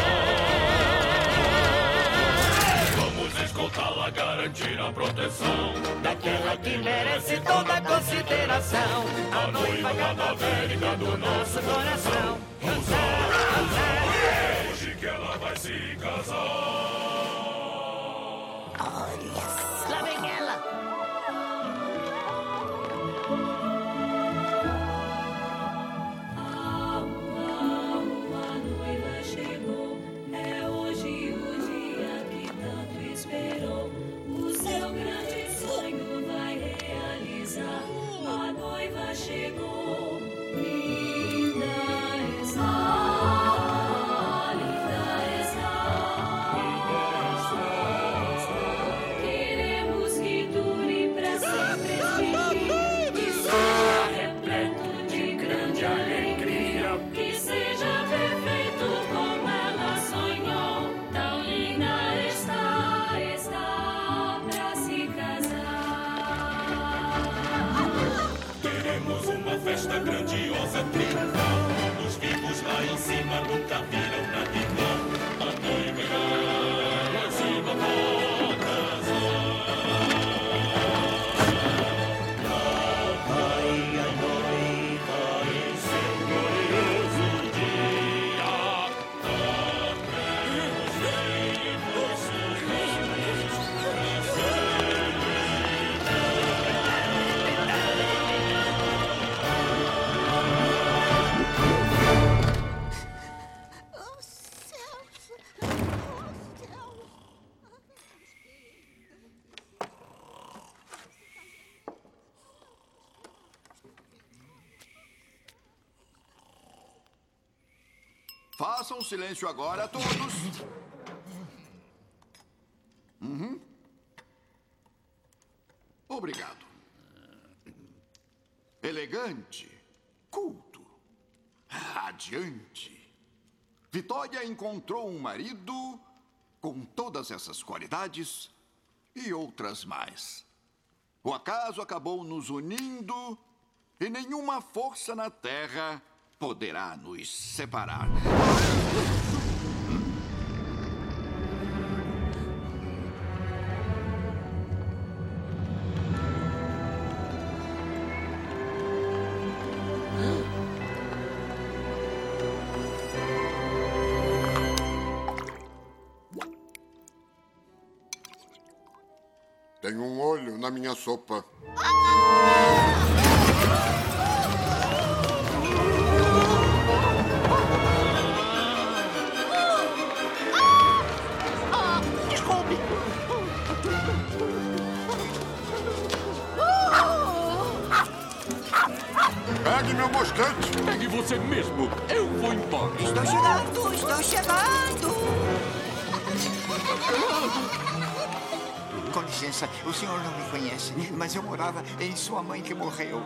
Vamos escoltá-la, garantir a proteção daquela que merece toda a consideração. A noiva cadavérica do nosso coração. Ousar, ousar, hoje que ela vai se casar. Olha, lá vem ela. Chegou, linda essa Façam silêncio agora, todos. Uhum. Obrigado. Elegante, culto, radiante. Vitória encontrou um marido com todas essas qualidades e outras mais. O acaso acabou nos unindo e nenhuma força na Terra poderá nos separar. Tem um olho na minha sopa. Desculpe. Pegue meu mosquete. Pegue você mesmo. Eu vou embora. Estou chegando, estou chegando. Com licença, o senhor não me conhece, mas eu morava em sua mãe que morreu.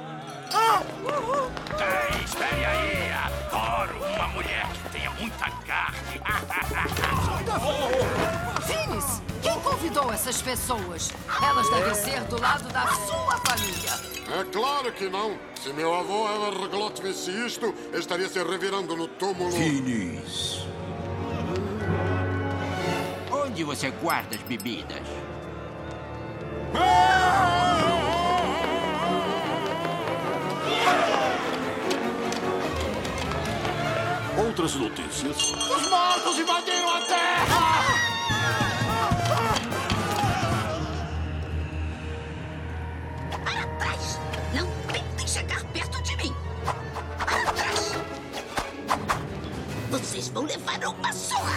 Ei, espere aí! Adoro uma mulher que tenha muita carne. Finis, quem convidou essas pessoas? Elas devem ser do lado da sua família. É claro que não. Se meu avô Everglot visse isto, estaria se revirando no túmulo. Finis. Onde você guarda as bebidas? Outras notícias? Os mortos invadiram a Terra! Para trás! Não tentem chegar perto de mim! Para trás! Vocês vão levar uma surra!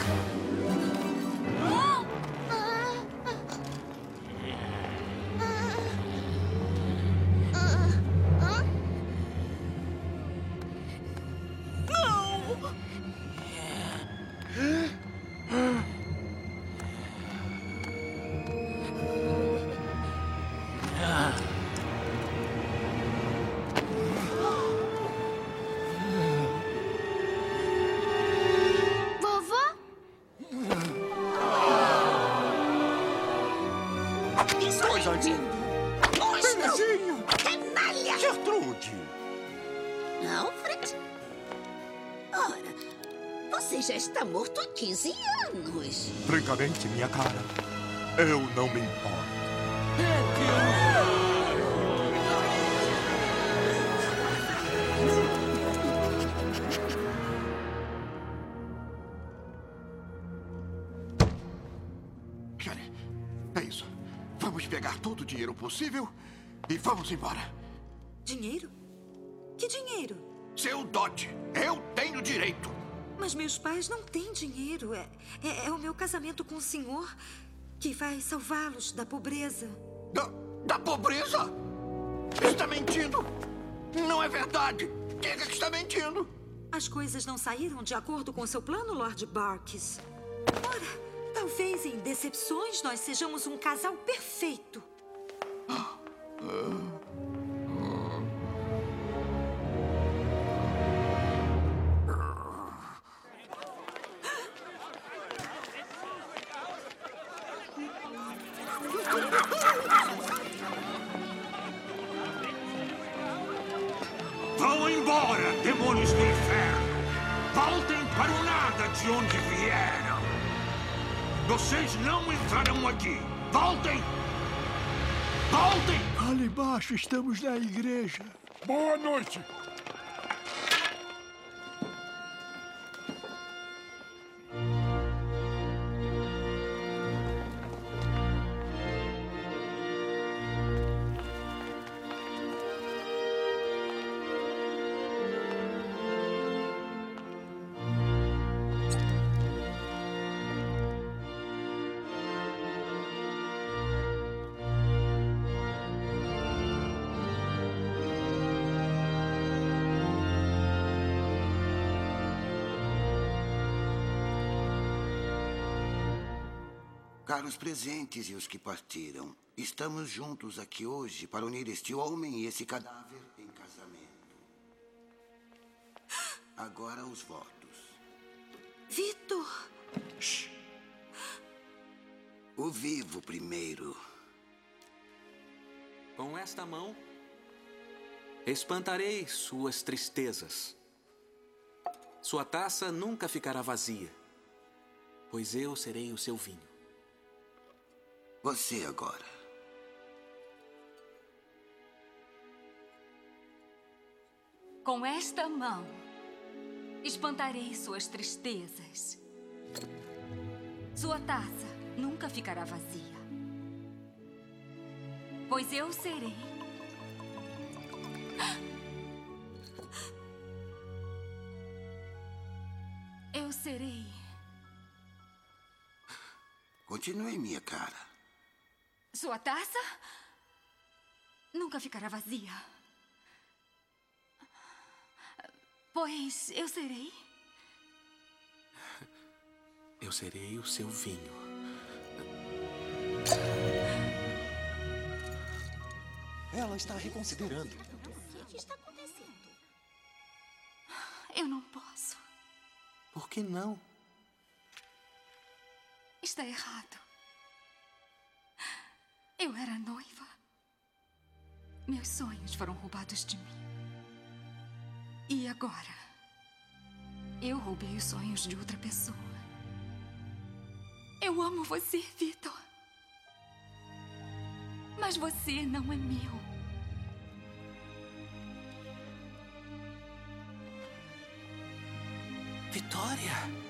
Bebezinho! Canalha! Gertrude! Alfred? Ora, você já está morto há quinze anos. Francamente, minha cara, eu não me importo. Johnny, é isso. Vamos pegar todo o dinheiro possível e vamos embora. Dinheiro? Que dinheiro? Seu dote. Eu tenho direito. Mas meus pais não têm dinheiro. É, é, é o meu casamento com o senhor que vai salvá-los da pobreza. Da, da pobreza? Está mentindo? Não é verdade. Quem é que está mentindo? As coisas não saíram de acordo com seu plano, Lord Barkis. Ora, talvez em decepções nós sejamos um casal perfeito. Ah, ah. Vão embora, demônios do inferno! Voltem para o nada de onde vieram! Vocês não entrarão aqui! Voltem! Voltem! Ali embaixo estamos na igreja. Boa noite! Caros presentes e os que partiram, estamos juntos aqui hoje para unir este homem e esse cadáver em casamento. Agora os votos. Vitor! Shhh. O vivo primeiro. Com esta mão, espantarei suas tristezas. Sua taça nunca ficará vazia, pois eu serei o seu vinho. Você agora. Com esta mão, espantarei suas tristezas. Sua taça nunca ficará vazia, pois eu serei... Eu serei... Continue, minha cara. Sua taça nunca ficará vazia, pois eu serei... Eu serei o seu vinho. Ela está reconsiderando. O que está acontecendo? Eu não posso. Por que não? Está errado. Eu era noiva. Meus sonhos foram roubados de mim. E agora, eu roubei os sonhos de outra pessoa. Eu amo você, Vitor. Mas você não é meu. Vitória!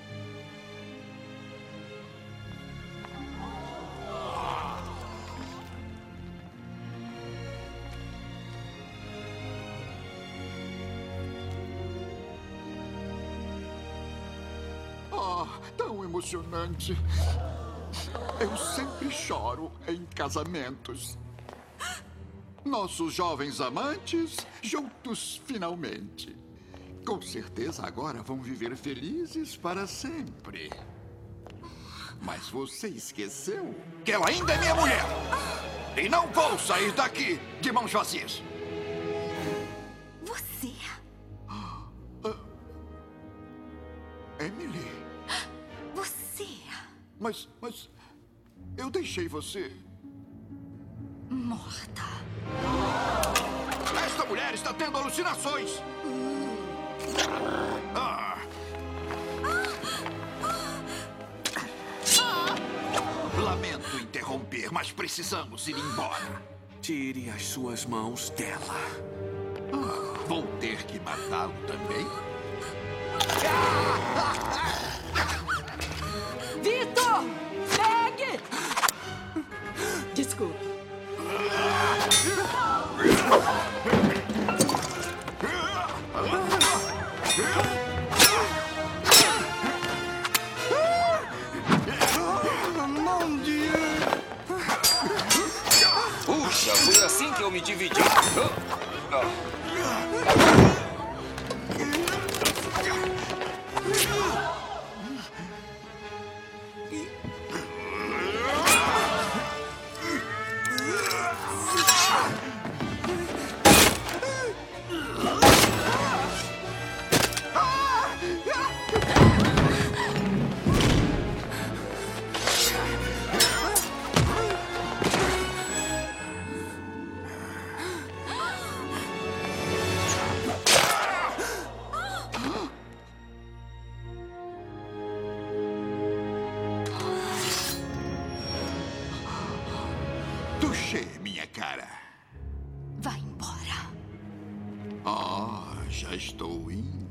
Ah, tão emocionante. Eu sempre choro em casamentos. Nossos jovens amantes juntos finalmente. Com certeza agora vão viver felizes para sempre. Mas você esqueceu que ela ainda é minha mulher. E não vou sair daqui de mãos vazias. Você? Ah, Emily? Você? Mas, mas... eu deixei você... morta. Esta mulher está tendo alucinações. Ah. Lamento interromper, mas precisamos ir embora. Tire as suas mãos dela. Ah, vou ter que matá-lo também? Vitor! Pegue! Desculpe. Puxa, foi assim que eu me dividi. Touché, minha cara. Vai embora. Ah, já estou indo.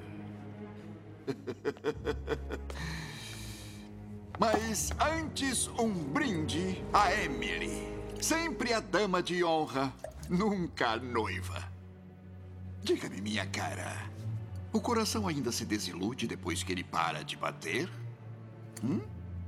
Mas antes, um brinde a Emily. Sempre a dama de honra, nunca a noiva. Diga-me, minha cara, o coração ainda se desilude depois que ele para de bater? Hum?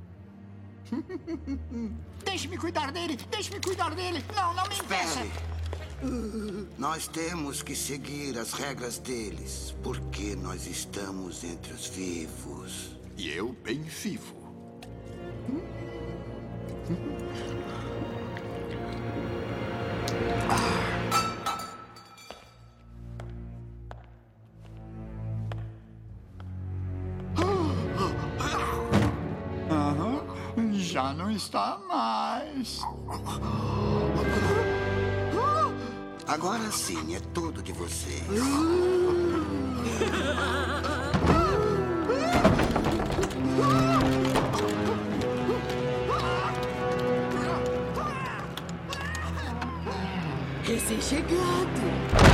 Deixe-me cuidar dele! Deixe-me cuidar dele! Não, não me impeça! Nós temos que seguir as regras deles, porque nós estamos entre os vivos. E eu bem vivo. Aham, já não está mais. Agora sim, é tudo de vocês. Recém-chegado.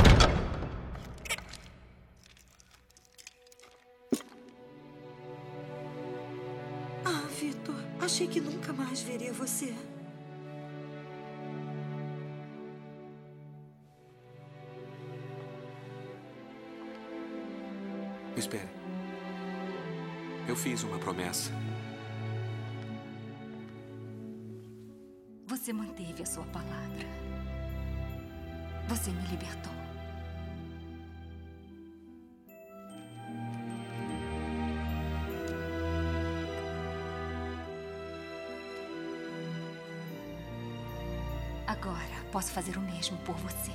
Ah, Vitor, achei que nunca mais veria você. Espere. Eu fiz uma promessa. Você manteve a sua palavra. Você me libertou. Agora posso fazer o mesmo por você.